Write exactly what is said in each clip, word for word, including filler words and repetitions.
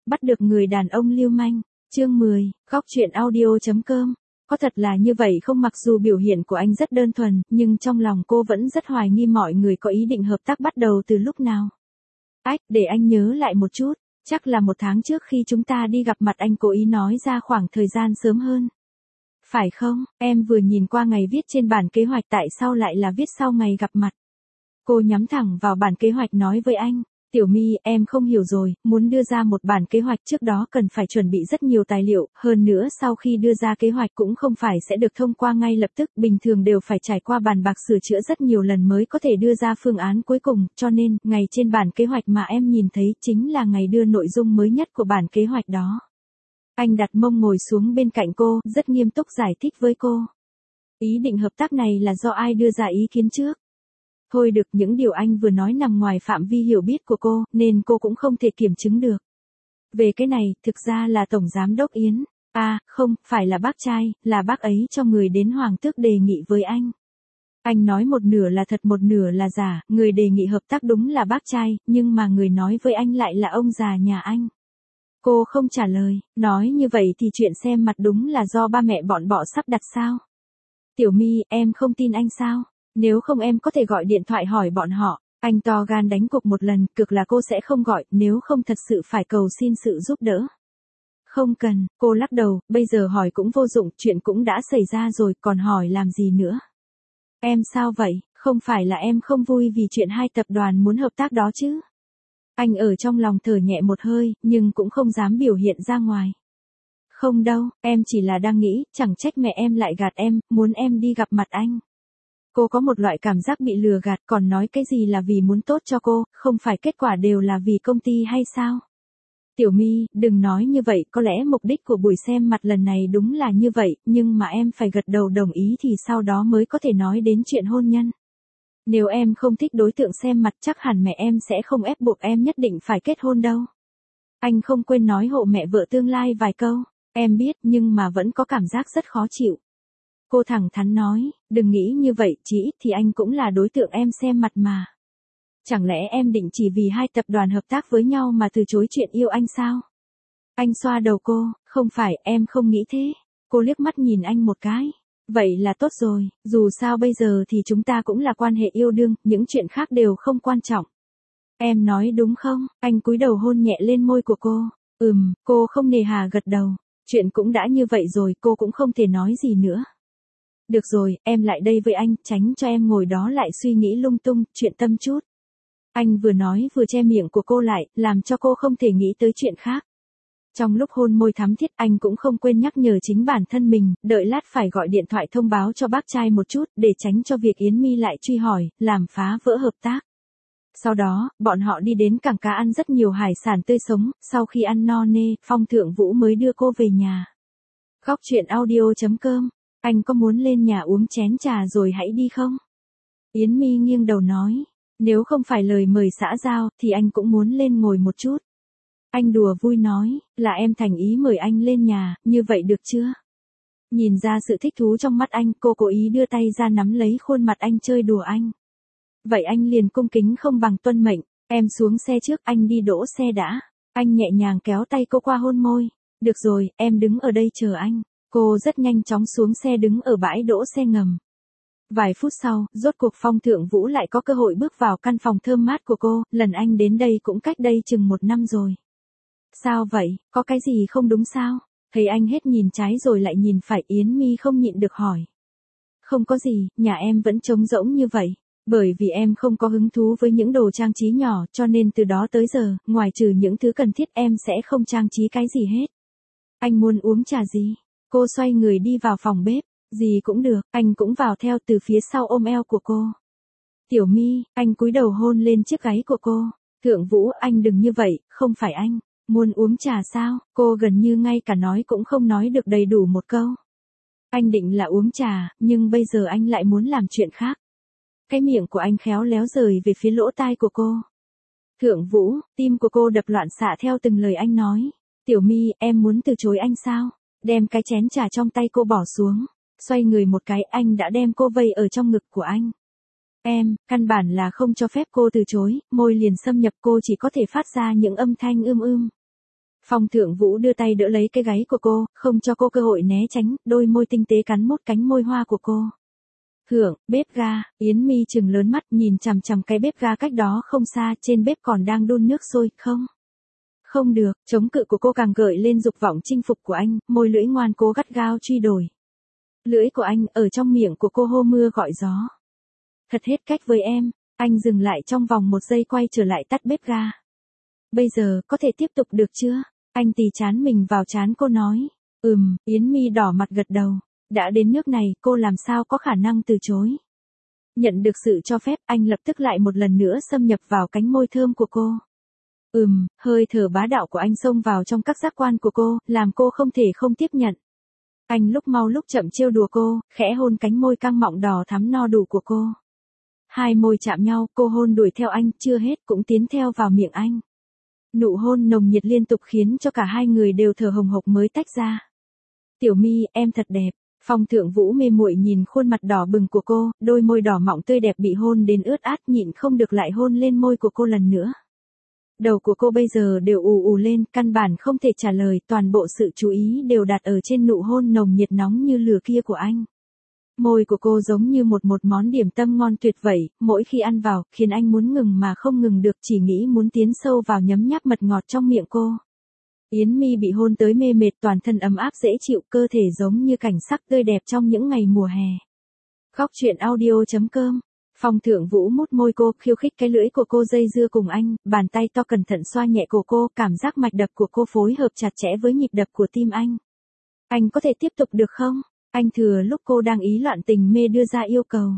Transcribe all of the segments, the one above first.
bắt được người đàn ông lưu manh. Chương mười, góc truyện audio chấm com. Có thật là như vậy không? Mặc dù biểu hiện của anh rất đơn thuần, nhưng trong lòng cô vẫn rất hoài nghi mọi người có ý định hợp tác bắt đầu từ lúc nào. Ách, để anh nhớ lại một chút, chắc là một tháng trước khi chúng ta đi gặp mặt anh cố ý nói ra khoảng thời gian sớm hơn. Phải không? Em vừa nhìn qua ngày viết trên bản kế hoạch, tại sao lại là viết sau ngày gặp mặt? Cô nhắm thẳng vào bản kế hoạch nói với anh. Tiểu My, em không hiểu rồi, muốn đưa ra một bản kế hoạch trước đó cần phải chuẩn bị rất nhiều tài liệu, hơn nữa sau khi đưa ra kế hoạch cũng không phải sẽ được thông qua ngay lập tức, bình thường đều phải trải qua bàn bạc sửa chữa rất nhiều lần mới có thể đưa ra phương án cuối cùng, cho nên, ngày trên bản kế hoạch mà em nhìn thấy chính là ngày đưa nội dung mới nhất của bản kế hoạch đó. Anh đặt mông ngồi xuống bên cạnh cô, rất nghiêm túc giải thích với cô. Ý định hợp tác này là do ai đưa ra ý kiến trước? Thôi được, những điều anh vừa nói nằm ngoài phạm vi hiểu biết của cô, nên cô cũng không thể kiểm chứng được. Về cái này, thực ra là Tổng Giám Đốc Yến. À, không, phải là bác trai, là bác ấy cho người đến Hoàng Tước đề nghị với anh. Anh nói một nửa là thật một nửa là giả, người đề nghị hợp tác đúng là bác trai, nhưng mà người nói với anh lại là ông già nhà anh. Cô không trả lời, nói như vậy thì chuyện xem mặt đúng là do ba mẹ bọn bọ sắp đặt sao? Tiểu My, em không tin anh sao? Nếu không em có thể gọi điện thoại hỏi bọn họ. Anh to gan đánh cục một lần, cực là cô sẽ không gọi, nếu không thật sự phải cầu xin sự giúp đỡ. Không cần, cô lắc đầu, bây giờ hỏi cũng vô dụng, chuyện cũng đã xảy ra rồi, còn hỏi làm gì nữa. Em sao vậy, không phải là em không vui vì chuyện hai tập đoàn muốn hợp tác đó chứ? Anh ở trong lòng thở nhẹ một hơi, nhưng cũng không dám biểu hiện ra ngoài. Không đâu, em chỉ là đang nghĩ, chẳng trách mẹ em lại gạt em, muốn em đi gặp mặt anh. Cô có một loại cảm giác bị lừa gạt, còn nói cái gì là vì muốn tốt cho cô, không phải kết quả đều là vì công ty hay sao? Tiểu My, đừng nói như vậy, có lẽ mục đích của buổi xem mặt lần này đúng là như vậy, nhưng mà em phải gật đầu đồng ý thì sau đó mới có thể nói đến chuyện hôn nhân. Nếu em không thích đối tượng xem mặt chắc hẳn mẹ em sẽ không ép buộc em nhất định phải kết hôn đâu. Anh không quên nói hộ mẹ vợ tương lai vài câu, em biết nhưng mà vẫn có cảm giác rất khó chịu. Cô thẳng thắn nói, đừng nghĩ như vậy, chỉ ít thì anh cũng là đối tượng em xem mặt mà. Chẳng lẽ em định chỉ vì hai tập đoàn hợp tác với nhau mà từ chối chuyện yêu anh sao? Anh xoa đầu cô, không phải, em không nghĩ thế. Cô liếc mắt nhìn anh một cái. Vậy là tốt rồi, dù sao bây giờ thì chúng ta cũng là quan hệ yêu đương, những chuyện khác đều không quan trọng. Em nói đúng không? Anh cúi đầu hôn nhẹ lên môi của cô. Ừm, cô không nề hà gật đầu. Chuyện cũng đã như vậy rồi, cô cũng không thể nói gì nữa. Được rồi, em lại đây với anh, tránh cho em ngồi đó lại suy nghĩ lung tung, chuyện tâm chút. Anh vừa nói vừa che miệng của cô lại, làm cho cô không thể nghĩ tới chuyện khác. Trong lúc hôn môi thắm thiết, anh cũng không quên nhắc nhở chính bản thân mình, đợi lát phải gọi điện thoại thông báo cho bác trai một chút, để tránh cho việc Yến My lại truy hỏi, làm phá vỡ hợp tác. Sau đó, bọn họ đi đến cảng cá ăn rất nhiều hải sản tươi sống, sau khi ăn no nê, Phong Thượng Vũ mới đưa cô về nhà. Góc truyện audio chấm com. Anh có muốn lên nhà uống chén trà rồi hãy đi không? Yến My nghiêng đầu nói, nếu không phải lời mời xã giao thì anh cũng muốn lên ngồi một chút. Anh đùa vui nói, là em thành ý mời anh lên nhà, như vậy được chưa? Nhìn ra sự thích thú trong mắt anh, cô cố ý đưa tay ra nắm lấy khuôn mặt anh chơi đùa anh. Vậy anh liền cung kính không bằng tuân mệnh, em xuống xe trước, anh đi đỗ xe đã. Anh nhẹ nhàng kéo tay cô qua hôn môi. Được rồi, em đứng ở đây chờ anh. Cô rất nhanh chóng xuống xe đứng ở bãi đỗ xe ngầm. Vài phút sau, rốt cuộc Phong Thượng Vũ lại có cơ hội bước vào căn phòng thơm mát của cô, lần anh đến đây cũng cách đây chừng một năm rồi. Sao vậy, có cái gì không đúng sao? Thấy anh hết nhìn trái rồi lại nhìn phải, Yến My không nhịn được hỏi. Không có gì, nhà em vẫn trống rỗng như vậy. Bởi vì em không có hứng thú với những đồ trang trí nhỏ, cho nên từ đó tới giờ, ngoài trừ những thứ cần thiết em sẽ không trang trí cái gì hết. Anh muốn uống trà gì? Cô xoay người đi vào phòng bếp. Gì cũng được, anh cũng vào theo từ phía sau ôm eo của cô. Tiểu My, anh cúi đầu hôn lên chiếc gáy của cô. Thượng Vũ, anh đừng như vậy, không phải anh. Muốn uống trà sao? Cô gần như ngay cả nói cũng không nói được đầy đủ một câu. Anh định là uống trà, nhưng bây giờ anh lại muốn làm chuyện khác. Cái miệng của anh khéo léo rời về phía lỗ tai của cô. Thượng Vũ, tim của cô đập loạn xạ theo từng lời anh nói. Tiểu My, em muốn từ chối anh sao? Đem cái chén trà trong tay cô bỏ xuống. Xoay người một cái, anh đã đem cô vây ở trong ngực của anh. Em, căn bản là không cho phép cô từ chối, môi liền xâm nhập, cô chỉ có thể phát ra những âm thanh ưm ưm. Phong Thượng Vũ đưa tay đỡ lấy cái gáy của cô, không cho cô cơ hội né tránh, đôi môi tinh tế cắn mốt cánh môi hoa của cô. Hưởng, bếp ga, Yến Mi trừng lớn mắt nhìn chằm chằm cái bếp ga cách đó không xa, trên bếp còn đang đun nước sôi, không. Không được, chống cự của cô càng gợi lên dục vọng chinh phục của anh, môi lưỡi ngoan cố gắt gao truy đuổi. Lưỡi của anh ở trong miệng của cô hô mưa gọi gió. Thật hết cách với em, anh dừng lại trong vòng một giây quay trở lại tắt bếp ga. Bây giờ, có thể tiếp tục được chưa? Anh tì chán mình vào chán cô nói. Ừm, Yến Mi đỏ mặt gật đầu. Đã đến nước này, cô làm sao có khả năng từ chối. Nhận được sự cho phép, anh lập tức lại một lần nữa xâm nhập vào cánh môi thơm của cô. Ừm, hơi thở bá đạo của anh xông vào trong các giác quan của cô, làm cô không thể không tiếp nhận. Anh lúc mau lúc chậm trêu đùa cô, khẽ hôn cánh môi căng mọng đỏ thắm no đủ của cô. Hai môi chạm nhau, cô hôn đuổi theo anh, chưa hết cũng tiến theo vào miệng anh. Nụ hôn nồng nhiệt liên tục khiến cho cả hai người đều thở hồng hộc mới tách ra. Tiểu Mi, em thật đẹp. Phong Thượng Vũ mê muội nhìn khuôn mặt đỏ bừng của cô, đôi môi đỏ mọng tươi đẹp bị hôn đến ướt át, nhịn không được lại hôn lên môi của cô lần nữa. Đầu của cô bây giờ đều ù ù lên, căn bản không thể trả lời, toàn bộ sự chú ý đều đặt ở trên nụ hôn nồng nhiệt nóng như lửa kia của anh. Môi của cô giống như một một món điểm tâm ngon tuyệt vậy, mỗi khi ăn vào, khiến anh muốn ngừng mà không ngừng được, chỉ nghĩ muốn tiến sâu vào nhấm nháp mật ngọt trong miệng cô. Yến Mi bị hôn tới mê mệt, toàn thân ấm áp dễ chịu, cơ thể giống như cảnh sắc tươi đẹp trong những ngày mùa hè. Góc truyện audio chấm com. Phong Thượng Vũ mút môi cô, khiêu khích cái lưỡi của cô dây dưa cùng anh, bàn tay to cẩn thận xoa nhẹ cổ cô, cảm giác mạch đập của cô phối hợp chặt chẽ với nhịp đập của tim anh. Anh có thể tiếp tục được không? Anh thừa lúc cô đang ý loạn tình mê đưa ra yêu cầu.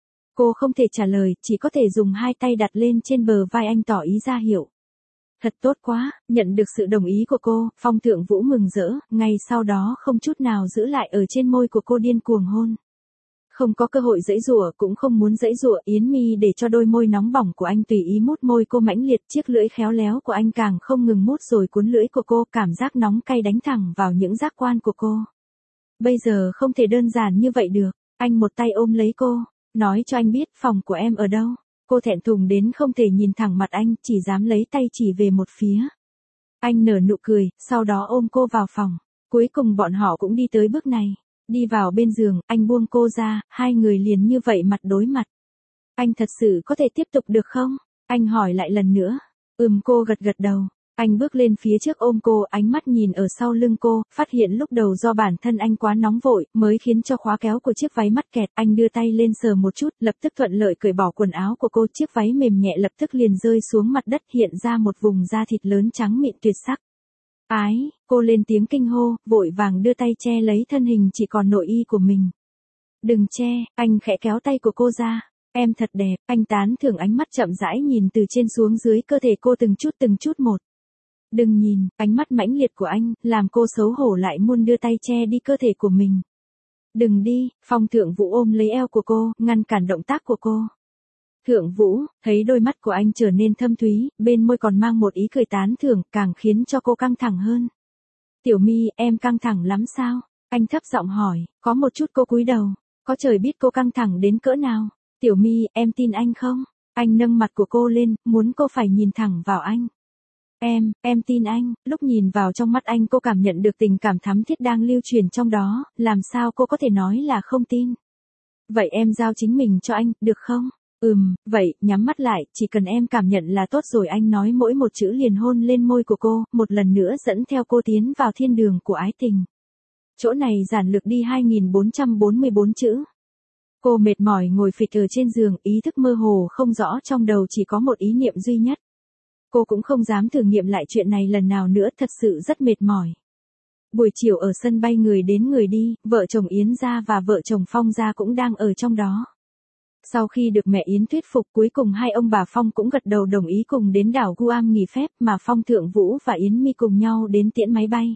Cô không thể trả lời, chỉ có thể dùng hai tay đặt lên trên bờ vai anh tỏ ý ra hiệu. Thật tốt quá, nhận được sự đồng ý của cô, Phong Thượng Vũ mừng rỡ, ngay sau đó không chút nào giữ lại ở trên môi của cô điên cuồng hôn. Không có cơ hội giãy giụa, cũng không muốn giãy giụa, Yến Mi để cho đôi môi nóng bỏng của anh tùy ý mút môi cô mãnh liệt, chiếc lưỡi khéo léo của anh càng không ngừng mút rồi cuốn lưỡi của cô, cảm giác nóng cay đánh thẳng vào những giác quan của cô. Bây giờ không thể đơn giản như vậy được, anh một tay ôm lấy cô, nói cho anh biết phòng của em ở đâu. Cô thẹn thùng đến không thể nhìn thẳng mặt anh, chỉ dám lấy tay chỉ về một phía. Anh nở nụ cười, sau đó ôm cô vào phòng. Cuối cùng bọn họ cũng đi tới bước này. Đi vào bên giường, anh buông cô ra, hai người liền như vậy mặt đối mặt. Anh thật sự có thể tiếp tục được không? Anh hỏi lại lần nữa. Ừm, cô gật gật đầu. Anh bước lên phía trước ôm cô, ánh mắt nhìn ở sau lưng cô, phát hiện lúc đầu do bản thân anh quá nóng vội, mới khiến cho khóa kéo của chiếc váy mắc kẹt. Anh đưa tay lên sờ một chút, lập tức thuận lợi cởi bỏ quần áo của cô, chiếc váy mềm nhẹ lập tức liền rơi xuống mặt đất, hiện ra một vùng da thịt lớn trắng mịn tuyệt sắc. Ái, cô lên tiếng kinh hô, vội vàng đưa tay che lấy thân hình chỉ còn nội y của mình. Đừng che, anh khẽ kéo tay của cô ra. Em thật đẹp, anh tán thưởng, ánh mắt chậm rãi nhìn từ trên xuống dưới cơ thể cô từng chút từng chút một. Đừng nhìn, ánh mắt mãnh liệt của anh, làm cô xấu hổ lại muốn đưa tay che đi cơ thể của mình. Đừng đi, Phong Thượng Vũ ôm lấy eo của cô, ngăn cản động tác của cô. Thượng Vũ, thấy đôi mắt của anh trở nên thâm thúy, bên môi còn mang một ý cười tán thưởng, càng khiến cho cô căng thẳng hơn. Tiểu Mi, em căng thẳng lắm sao? Anh thấp giọng hỏi, có một chút cô cúi đầu, có trời biết cô căng thẳng đến cỡ nào. Tiểu Mi, em tin anh không? Anh nâng mặt của cô lên, muốn cô phải nhìn thẳng vào anh. Em, em tin anh, lúc nhìn vào trong mắt anh cô cảm nhận được tình cảm thắm thiết đang lưu truyền trong đó, làm sao cô có thể nói là không tin. Vậy em giao chính mình cho anh, được không? Ừm, vậy, nhắm mắt lại, chỉ cần em cảm nhận là tốt rồi, anh nói mỗi một chữ liền hôn lên môi của cô, một lần nữa dẫn theo cô tiến vào thiên đường của ái tình. Chỗ này giản lược đi hai nghìn bốn trăm bốn mươi bốn chữ. Cô mệt mỏi ngồi phịch ở trên giường, ý thức mơ hồ không rõ, trong đầu chỉ có một ý niệm duy nhất. Cô cũng không dám thử nghiệm lại chuyện này lần nào nữa, thật sự rất mệt mỏi. Buổi chiều ở sân bay người đến người đi, vợ chồng Yến gia và vợ chồng Phong gia cũng đang ở trong đó. Sau khi được mẹ Yến thuyết phục, cuối cùng hai ông bà Phong cũng gật đầu đồng ý cùng đến đảo Guam nghỉ phép, mà Phong Thượng Vũ và Yến Mi cùng nhau đến tiễn máy bay.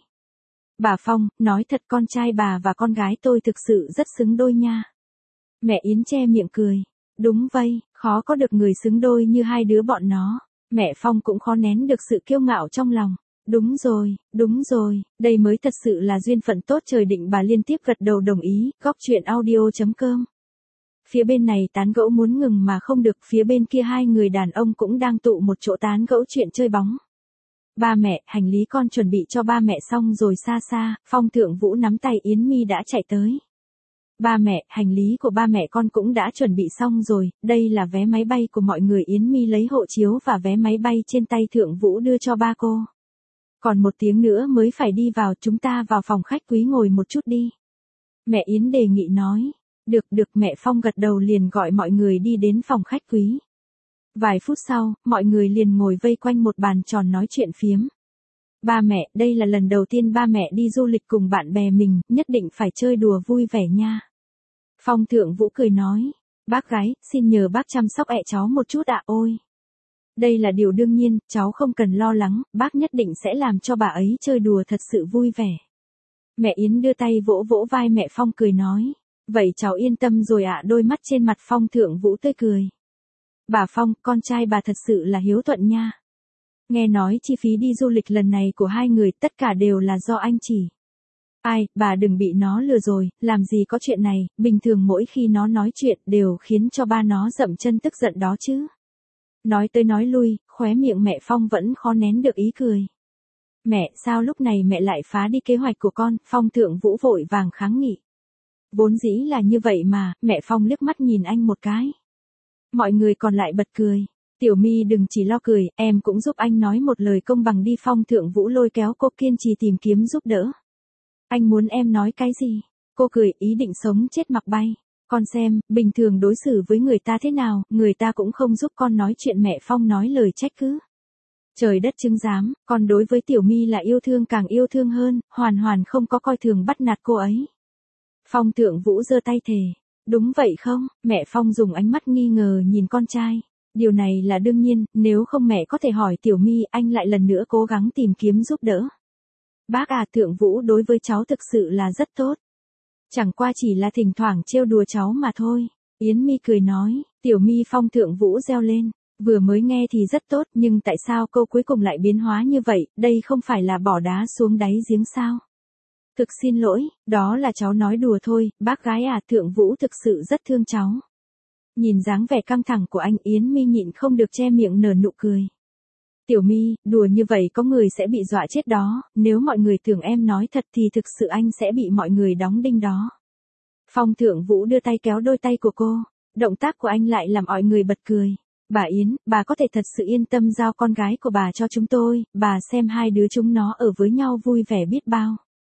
Bà Phong, nói thật con trai bà và con gái tôi thực sự rất xứng đôi nha. Mẹ Yến che miệng cười. Đúng vậy, khó có được người xứng đôi như hai đứa bọn nó. Mẹ Phong cũng khó nén được sự kiêu ngạo trong lòng. Đúng rồi, đúng rồi, đây mới thật sự là duyên phận tốt trời định, bà liên tiếp gật đầu đồng ý. Góc truyện audio chấm com. Phía bên này tán gẫu muốn ngừng mà không được, phía bên kia hai người đàn ông cũng đang tụ một chỗ tán gẫu chuyện chơi bóng. Ba mẹ, hành lý con chuẩn bị cho ba mẹ xong rồi xa xa, Phong Thượng Vũ nắm tay Yến Mi đã chạy tới. Ba mẹ, hành lý của ba mẹ con cũng đã chuẩn bị xong rồi, đây là vé máy bay của mọi người. Yến Mi lấy hộ chiếu và vé máy bay trên tay Thượng Vũ đưa cho ba cô. Còn một tiếng nữa mới phải đi vào, chúng ta vào phòng khách quý ngồi một chút đi. Mẹ Yến đề nghị nói. Được được, mẹ Phong gật đầu liền gọi mọi người đi đến phòng khách quý. Vài phút sau, mọi người liền ngồi vây quanh một bàn tròn nói chuyện phiếm. Ba mẹ, đây là lần đầu tiên ba mẹ đi du lịch cùng bạn bè mình, nhất định phải chơi đùa vui vẻ nha. Phong Thượng Vũ cười nói. Bác gái, xin nhờ bác chăm sóc ẹ cháu một chút ạ. Ôi! Đây là điều đương nhiên, cháu không cần lo lắng, bác nhất định sẽ làm cho bà ấy chơi đùa thật sự vui vẻ. Mẹ Yến đưa tay vỗ vỗ vai mẹ Phong cười nói. Vậy cháu yên tâm rồi ạ. Đôi mắt trên mặt Phong Thượng Vũ tươi cười. Bà Phong, con trai bà thật sự là hiếu thuận nha. Nghe nói chi phí đi du lịch lần này của hai người tất cả đều là do anh chỉ. Ai, bà đừng bị nó lừa rồi, làm gì có chuyện này, bình thường mỗi khi nó nói chuyện đều khiến cho ba nó dậm chân tức giận đó chứ. Nói tới nói lui, khóe miệng mẹ Phong vẫn khó nén được ý cười. Mẹ, sao lúc này mẹ lại phá đi kế hoạch của con? Phong Thượng Vũ vội vàng kháng nghị. Vốn dĩ là như vậy mà, mẹ Phong liếc mắt nhìn anh một cái. Mọi người còn lại bật cười. Tiểu My đừng chỉ lo cười, em cũng giúp anh nói một lời công bằng đi. Phong Thượng Vũ lôi kéo cô kiên trì tìm kiếm giúp đỡ. Anh muốn em nói cái gì? Cô cười, ý định sống chết mặc bay. Con xem, bình thường đối xử với người ta thế nào, người ta cũng không giúp con nói chuyện. Mẹ Phong nói lời trách cứ. Trời đất chứng giám, con đối với Tiểu My là yêu thương càng yêu thương hơn, hoàn hoàn không có coi thường bắt nạt cô ấy. Phong Thượng Vũ giơ tay thề. Đúng vậy không? Mẹ Phong dùng ánh mắt nghi ngờ nhìn con trai. Điều này là đương nhiên, nếu không mẹ có thể hỏi Tiểu My. Anh lại lần nữa cố gắng tìm kiếm giúp đỡ. Bác à, Thượng Vũ đối với cháu thực sự là rất tốt. Chẳng qua chỉ là thỉnh thoảng trêu đùa cháu mà thôi. Yến Mi cười nói. Tiểu My. Phong Thượng Vũ reo lên. Vừa mới nghe thì rất tốt, nhưng tại sao câu cuối cùng lại biến hóa như vậy? Đây không phải là bỏ đá xuống đáy giếng sao? Thực xin lỗi, đó là cháu nói đùa thôi. Bác gái à, Thượng Vũ thực sự rất thương cháu. Nhìn dáng vẻ căng thẳng của anh, Yến Mi nhịn không được che miệng nở nụ cười. Tiểu My, đùa như vậy có người sẽ bị dọa chết đó, nếu mọi người tưởng em nói thật thì thực sự anh sẽ bị mọi người đóng đinh đó. Phong Thượng Vũ đưa tay kéo đôi tay của cô, động tác của anh lại làm mọi người bật cười. Bà Yến, bà có thể thật sự yên tâm giao con gái của bà cho chúng tôi, bà xem hai đứa chúng nó ở với nhau vui vẻ biết bao.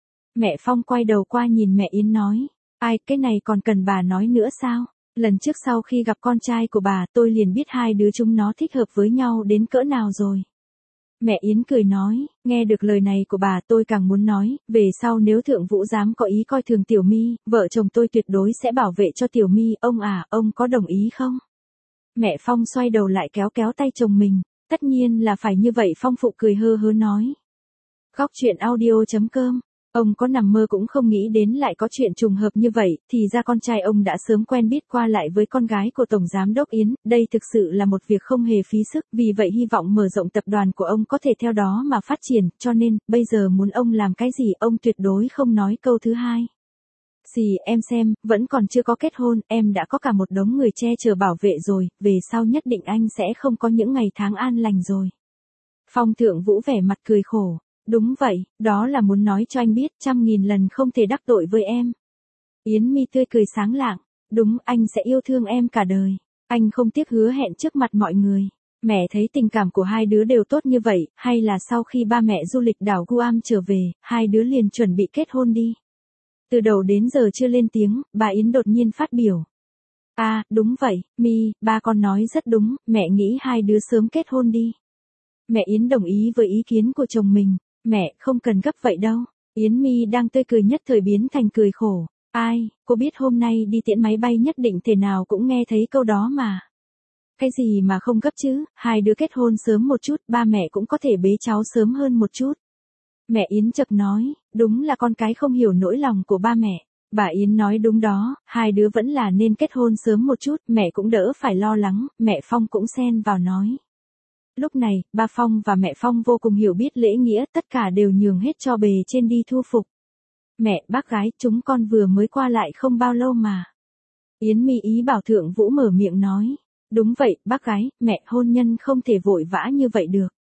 Mẹ Phong quay đầu qua nhìn mẹ Yến nói. Ai, cái này còn cần bà nói nữa sao? Lần trước sau khi gặp con trai của bà tôi liền biết hai đứa chúng nó thích hợp với nhau đến cỡ nào rồi. Mẹ Yến cười nói, nghe được lời này của bà tôi càng muốn nói, về sau nếu Thượng Vũ dám có ý coi thường Tiểu My, vợ chồng tôi tuyệt đối sẽ bảo vệ cho Tiểu My. Ông à, ông có đồng ý không? Mẹ Phong xoay đầu lại kéo kéo tay chồng mình, tất nhiên là phải như vậy. Phong phụ cười hơ hớ nói. Góc truyện audio chấm com. Ông có nằm mơ cũng không nghĩ đến lại có chuyện trùng hợp như vậy, thì ra con trai ông đã sớm quen biết qua lại với con gái của Tổng Giám đốc Yến, đây thực sự là một việc không hề phí sức, vì vậy hy vọng mở rộng tập đoàn của ông có thể theo đó mà phát triển, cho nên, bây giờ muốn ông làm cái gì ông tuyệt đối không nói câu thứ hai. Dì, em xem, vẫn còn chưa có kết hôn, em đã có cả một đống người che chở bảo vệ rồi, về sau nhất định anh sẽ không có những ngày tháng an lành rồi. Phong Thượng Vũ vẻ mặt cười khổ. Đúng vậy, đó là muốn nói cho anh biết trăm nghìn lần không thể đắc tội với em. Yến Mi tươi cười sáng lạng. Đúng, anh sẽ yêu thương em cả đời. Anh không tiếc hứa hẹn trước mặt mọi người. Mẹ thấy tình cảm của hai đứa đều tốt như vậy, hay là sau khi ba mẹ du lịch đảo Guam trở về, hai đứa liền chuẩn bị kết hôn đi. Từ đầu đến giờ chưa lên tiếng, bà Yến đột nhiên phát biểu. À, đúng vậy, Mi, ba con nói rất đúng, mẹ nghĩ hai đứa sớm kết hôn đi. Mẹ Yến đồng ý với ý kiến của chồng mình. Mẹ, không cần gấp vậy đâu. Yến Mi đang tươi cười nhất thời biến thành cười khổ. Ai, cô biết hôm nay đi tiễn máy bay nhất định thể nào cũng nghe thấy câu đó mà. Cái gì mà không gấp chứ, hai đứa kết hôn sớm một chút, ba mẹ cũng có thể bế cháu sớm hơn một chút. Mẹ Yến chợt nói, đúng là con cái không hiểu nỗi lòng của ba mẹ. Bà Yến nói đúng đó, hai đứa vẫn là nên kết hôn sớm một chút, mẹ cũng đỡ phải lo lắng. Mẹ Phong cũng xen vào nói. Lúc này, ba Phong và mẹ Phong vô cùng hiểu biết lễ nghĩa, tất cả đều nhường hết cho bề trên đi thu phục. Mẹ, bác gái, chúng con vừa mới qua lại không bao lâu mà. Yến Mi ý bảo Thượng Vũ mở miệng nói. Đúng vậy, bác gái, mẹ, hôn nhân không thể vội vã như vậy được.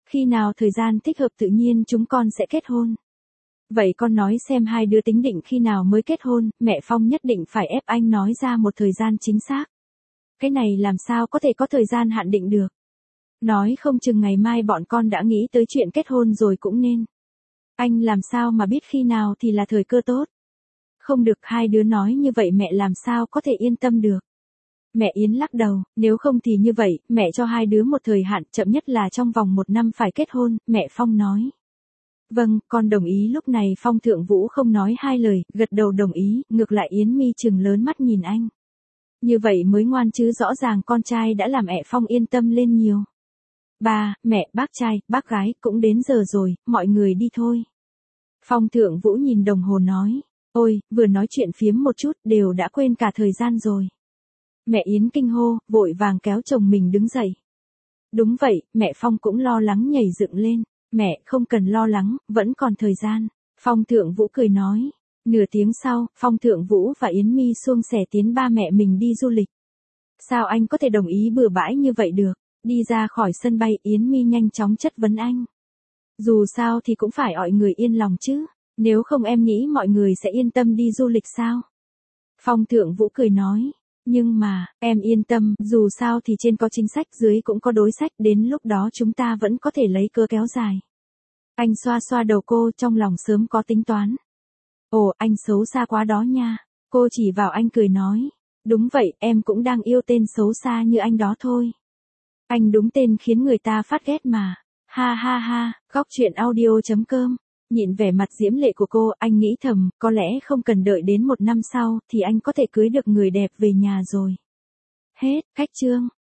Khi nào thời gian thích hợp tự nhiên chúng con sẽ kết hôn. Vậy con nói xem hai đứa tính định khi nào mới kết hôn, mẹ Phong nhất định phải ép anh nói ra một thời gian chính xác. Cái này làm sao có thể có thời gian hạn định được. Nói không chừng ngày mai bọn con đã nghĩ tới chuyện kết hôn rồi cũng nên. Anh làm sao mà biết khi nào thì là thời cơ tốt. Không được, hai đứa nói như vậy mẹ làm sao có thể yên tâm được. Mẹ Yến lắc đầu, nếu không thì như vậy, mẹ cho hai đứa một thời hạn chậm nhất là trong vòng một năm phải kết hôn, mẹ Phong nói. Vâng, con đồng ý. Lúc này Phong Thượng Vũ không nói hai lời, gật đầu đồng ý, ngược lại Yến Mi trừng lớn mắt nhìn anh. Như vậy mới ngoan chứ, rõ ràng con trai đã làm mẹ Phong yên tâm lên nhiều. Ba, mẹ, bác trai, bác gái, cũng đến giờ rồi, mọi người đi thôi. Phong Thượng Vũ nhìn đồng hồ nói, ôi, vừa nói chuyện phiếm một chút, đều đã quên cả thời gian rồi. Mẹ Yến kinh hô, vội vàng kéo chồng mình đứng dậy. Đúng vậy, mẹ Phong cũng lo lắng nhảy dựng lên. Mẹ, không cần lo lắng, vẫn còn thời gian. Phong Thượng Vũ cười nói. Nửa tiếng sau, Phong Thượng Vũ và Yến Mi suông sẻ tiến ba mẹ mình đi du lịch. Sao anh có thể đồng ý bừa bãi như vậy được? Đi ra khỏi sân bay, Yến Mi nhanh chóng chất vấn anh. Dù sao thì cũng phải mọi người yên lòng chứ. Nếu không em nghĩ mọi người sẽ yên tâm đi du lịch sao? Phong Thượng Vũ cười nói. Nhưng mà, em yên tâm, dù sao thì trên có chính sách, dưới cũng có đối sách, đến lúc đó chúng ta vẫn có thể lấy cớ kéo dài. Anh xoa xoa đầu cô, trong lòng sớm có tính toán. Ồ, anh xấu xa quá đó nha. Cô chỉ vào anh cười nói. Đúng vậy, em cũng đang yêu tên xấu xa như anh đó thôi. Anh đúng tên khiến người ta phát ghét mà. Ha ha ha, góc truyện audio chấm com. Nhìn vẻ mặt diễm lệ của cô, anh nghĩ thầm, có lẽ không cần đợi đến một năm sau, thì anh có thể cưới được người đẹp về nhà rồi. Hết, cách chương.